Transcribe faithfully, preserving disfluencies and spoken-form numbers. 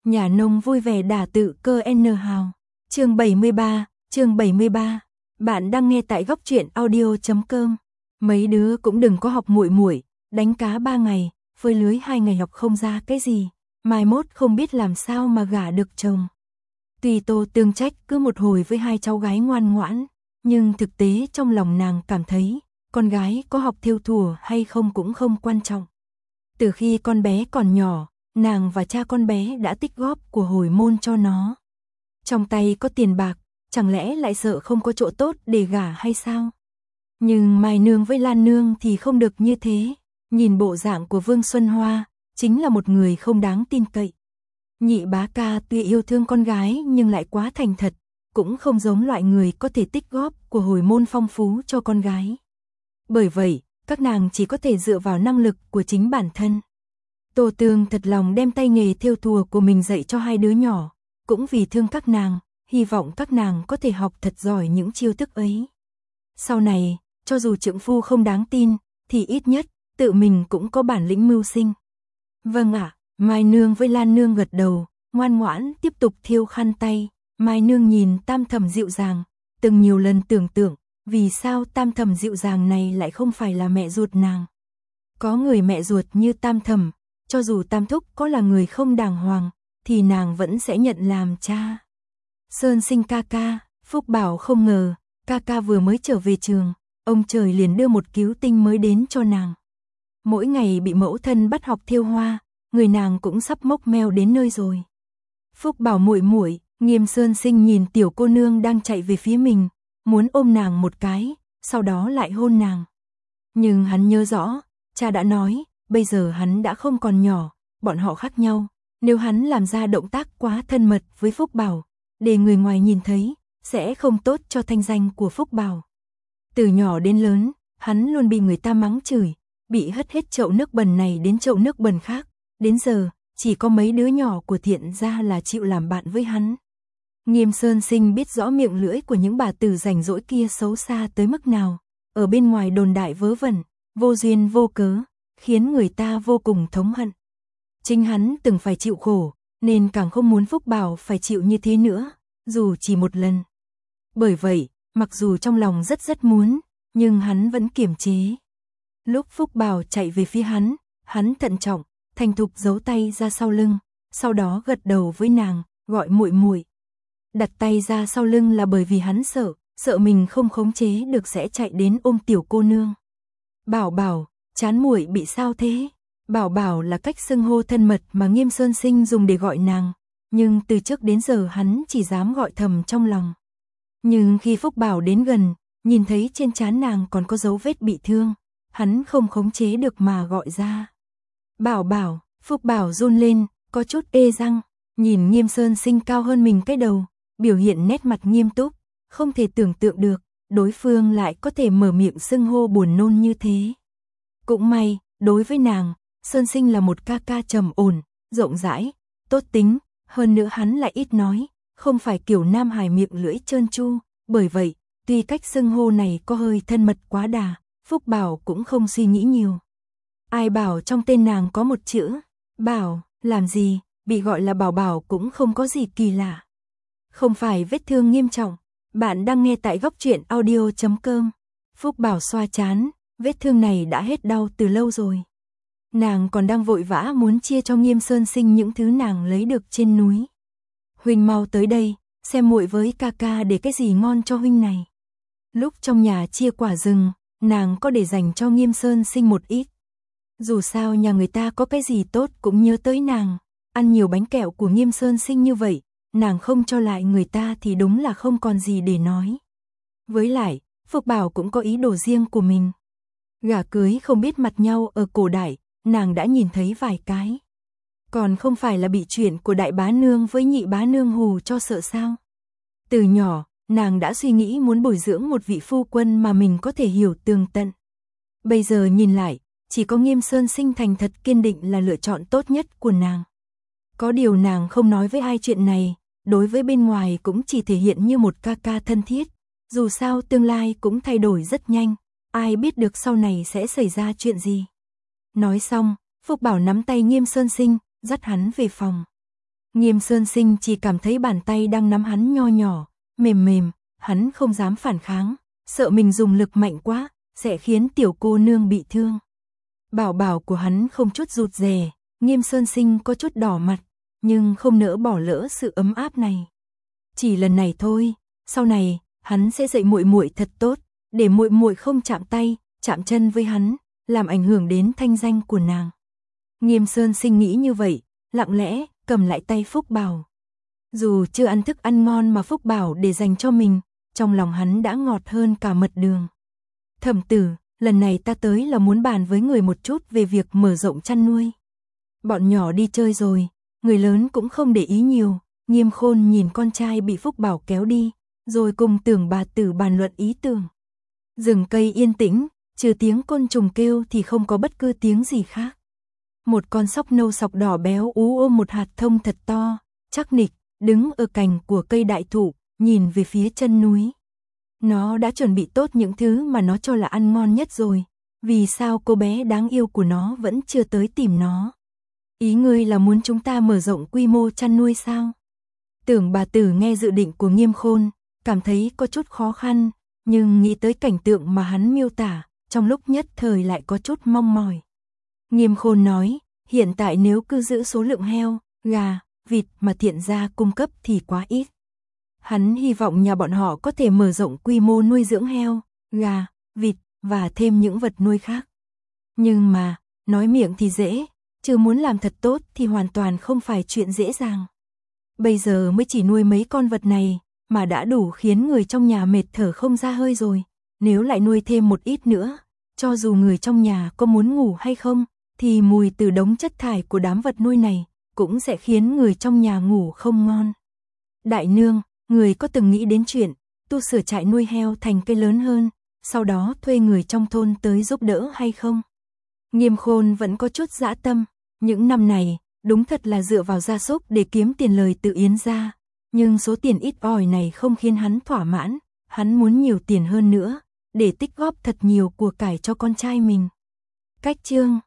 Nhà nông vui vẻ đả tự cơ N hào. Chương bảy mươi ba, chương bảy mươi ba. Bạn đang nghe tại góc truyện audio chấm com. Mấy đứa cũng đừng có học muội muội, đánh cá ba ngày, phơi lưới hai ngày học không ra cái gì, mai mốt không biết làm sao mà gả được chồng. Tuy Tô Tương trách cứ một hồi với hai cháu gái ngoan ngoãn, nhưng thực tế trong lòng nàng cảm thấy, con gái có học thêu thùa hay không cũng không quan trọng. Từ khi con bé còn nhỏ, nàng và cha con bé đã tích góp của hồi môn cho nó. Trong tay có tiền bạc, chẳng lẽ lại sợ không có chỗ tốt để gả hay sao? Nhưng Mai Nương với Lan Nương thì không được như thế. Nhìn bộ dạng của Vương Xuân Hoa, chính là một người không đáng tin cậy. Nhị bá ca tuy yêu thương con gái nhưng lại quá thành thật, cũng không giống loại người có thể tích góp của hồi môn phong phú cho con gái. Bởi vậy, các nàng chỉ có thể dựa vào năng lực của chính bản thân. Tô Tương thật lòng đem tay nghề thêu thùa của mình dạy cho hai đứa nhỏ, cũng vì thương các nàng, hy vọng các nàng có thể học thật giỏi những chiêu thức ấy. Sau này, cho dù trượng phu không đáng tin, thì ít nhất, tự mình cũng có bản lĩnh mưu sinh. Vâng ạ, Mai Nương với Lan Nương gật đầu, ngoan ngoãn tiếp tục thêu khăn tay. Mai Nương nhìn Tam Thẩm dịu dàng, từng nhiều lần tưởng tượng, vì sao Tam Thẩm dịu dàng này lại không phải là mẹ ruột nàng. Có người mẹ ruột như Tam Thẩm, cho dù Tam Thúc có là người không đàng hoàng, thì nàng vẫn sẽ nhận làm cha. Sơn Sinh ca ca, Phúc Bảo không ngờ, ca ca vừa mới trở về trường, ông trời liền đưa một cứu tinh mới đến cho nàng. Mỗi ngày bị mẫu thân bắt học thêu hoa, người nàng cũng sắp mốc meo đến nơi rồi. Phúc Bảo muội muội, Nghiêm Sơn Sinh nhìn tiểu cô nương đang chạy về phía mình, muốn ôm nàng một cái, sau đó lại hôn nàng. Nhưng hắn nhớ rõ, cha đã nói, bây giờ hắn đã không còn nhỏ, bọn họ khác nhau, nếu hắn làm ra động tác quá thân mật với Phúc Bảo, để người ngoài nhìn thấy, sẽ không tốt cho thanh danh của Phúc Bảo. Từ nhỏ đến lớn, hắn luôn bị người ta mắng chửi, bị hất hết chậu nước bẩn này đến chậu nước bẩn khác, đến giờ, chỉ có mấy đứa nhỏ của Thiện gia là chịu làm bạn với hắn. Nghiêm Sơn Sinh biết rõ miệng lưỡi của những bà tử rảnh rỗi kia xấu xa tới mức nào, ở bên ngoài đồn đại vớ vẩn, vô duyên vô cớ, khiến người ta vô cùng thống hận. Chính hắn từng phải chịu khổ, nên càng không muốn Phúc Bảo phải chịu như thế nữa, dù chỉ một lần. Bởi vậy, mặc dù trong lòng rất rất muốn, nhưng hắn vẫn kiềm chế. Lúc Phúc Bảo chạy về phía hắn, hắn thận trọng, thành thục giấu tay ra sau lưng, sau đó gật đầu với nàng, gọi muội muội. Đặt tay ra sau lưng là bởi vì hắn sợ, sợ mình không khống chế được sẽ chạy đến ôm tiểu cô nương. Bảo Bảo, chán muội bị sao thế? Bảo Bảo là cách xưng hô thân mật mà Nghiêm Sơn Sinh dùng để gọi nàng, nhưng từ trước đến giờ hắn chỉ dám gọi thầm trong lòng. Nhưng khi Phúc Bảo đến gần, nhìn thấy trên trán nàng còn có dấu vết bị thương, hắn không khống chế được mà gọi ra. Bảo Bảo, Phúc Bảo run lên, có chút ê răng, nhìn Nghiêm Sơn Sinh cao hơn mình cái đầu, biểu hiện nét mặt nghiêm túc, không thể tưởng tượng được, đối phương lại có thể mở miệng xưng hô buồn nôn như thế. Cũng may, đối với nàng, Sơn Sinh là một ca ca trầm ổn, rộng rãi, tốt tính, hơn nữa hắn lại ít nói, không phải kiểu nam hài miệng lưỡi trơn tru, bởi vậy, tuy cách xưng hô này có hơi thân mật quá đà, Phúc Bảo cũng không suy nghĩ nhiều. Ai bảo trong tên nàng có một chữ, Bảo, làm gì, bị gọi là Bảo Bảo cũng không có gì kỳ lạ. Không phải vết thương nghiêm trọng, bạn đang nghe tại góc truyện audio chấm com. Phúc Bảo xoa chán, vết thương này đã hết đau từ lâu rồi. Nàng còn đang vội vã muốn chia cho Nghiêm Sơn Sinh những thứ nàng lấy được trên núi. Huynh mau tới đây, xem muội với ca ca để cái gì ngon cho huynh này. Lúc trong nhà chia quả rừng, nàng có để dành cho Nghiêm Sơn Sinh một ít. Dù sao nhà người ta có cái gì tốt cũng nhớ tới nàng, ăn nhiều bánh kẹo của Nghiêm Sơn Sinh như vậy, nàng không cho lại người ta thì đúng là không còn gì để nói. Với lại, Phúc Bảo cũng có ý đồ riêng của mình. Gả cưới không biết mặt nhau ở cổ đại, nàng đã nhìn thấy vài cái. Còn không phải là bị chuyện của đại bá nương với nhị bá nương hù cho sợ sao. Từ nhỏ, nàng đã suy nghĩ muốn bồi dưỡng một vị phu quân mà mình có thể hiểu tường tận. Bây giờ nhìn lại, chỉ có Nghiêm Sơn Sinh thành thật kiên định là lựa chọn tốt nhất của nàng. Có điều nàng không nói với ai chuyện này, đối với bên ngoài cũng chỉ thể hiện như một ca ca thân thiết. Dù sao tương lai cũng thay đổi rất nhanh, ai biết được sau này sẽ xảy ra chuyện gì. Nói xong, Phúc Bảo nắm tay Nghiêm Sơn Sinh, dắt hắn về phòng. Nghiêm Sơn Sinh chỉ cảm thấy bàn tay đang nắm hắn nho nhỏ, mềm mềm, hắn không dám phản kháng, sợ mình dùng lực mạnh quá, sẽ khiến tiểu cô nương bị thương. Bảo bảo của hắn không chút rụt rè, Nghiêm Sơn Sinh có chút đỏ mặt, nhưng không nỡ bỏ lỡ sự ấm áp này. Chỉ lần này thôi, sau này, hắn sẽ dạy muội muội thật tốt, để muội muội không chạm tay, chạm chân với hắn, làm ảnh hưởng đến thanh danh của nàng. Nghiêm Sơn Sinh nghĩ như vậy, lặng lẽ cầm lại tay Phúc Bảo. Dù chưa ăn thức ăn ngon mà Phúc Bảo để dành cho mình, trong lòng hắn đã ngọt hơn cả mật đường. Thẩm tử, lần này ta tới là muốn bàn với người một chút về việc mở rộng chăn nuôi. Bọn nhỏ đi chơi rồi, người lớn cũng không để ý nhiều. Nghiêm Khôn nhìn con trai bị Phúc Bảo kéo đi, rồi cùng Tưởng bà tử bàn luận ý tưởng. Rừng cây yên tĩnh, trừ tiếng côn trùng kêu thì không có bất cứ tiếng gì khác. Một con sóc nâu sọc đỏ béo ú ôm một hạt thông thật to, chắc nịch, đứng ở cành của cây đại thụ, nhìn về phía chân núi. Nó đã chuẩn bị tốt những thứ mà nó cho là ăn ngon nhất rồi, vì sao cô bé đáng yêu của nó vẫn chưa tới tìm nó? Ý ngươi là muốn chúng ta mở rộng quy mô chăn nuôi sao? Tưởng bà tử nghe dự định của Nghiêm Khôn, cảm thấy có chút khó khăn, nhưng nghĩ tới cảnh tượng mà hắn miêu tả, trong lúc nhất thời lại có chút mong mỏi. Nghiêm Khôn nói, hiện tại nếu cứ giữ số lượng heo, gà, vịt mà Thiện gia cung cấp thì quá ít. Hắn hy vọng nhà bọn họ có thể mở rộng quy mô nuôi dưỡng heo, gà, vịt và thêm những vật nuôi khác. Nhưng mà, nói miệng thì dễ, chứ muốn làm thật tốt thì hoàn toàn không phải chuyện dễ dàng. Bây giờ mới chỉ nuôi mấy con vật này, mà đã đủ khiến người trong nhà mệt thở không ra hơi rồi. Nếu lại nuôi thêm một ít nữa, cho dù người trong nhà có muốn ngủ hay không, thì mùi từ đống chất thải của đám vật nuôi này cũng sẽ khiến người trong nhà ngủ không ngon. Đại nương, người có từng nghĩ đến chuyện tu sửa trại nuôi heo thành cây lớn hơn, sau đó thuê người trong thôn tới giúp đỡ hay không? Nghiêm Khôn vẫn có chút dã tâm, những năm này, đúng thật là dựa vào gia súc để kiếm tiền lời từ Yến gia, nhưng số tiền ít ỏi này không khiến hắn thỏa mãn, hắn muốn nhiều tiền hơn nữa, để tích góp thật nhiều của cải cho con trai mình. Cách chương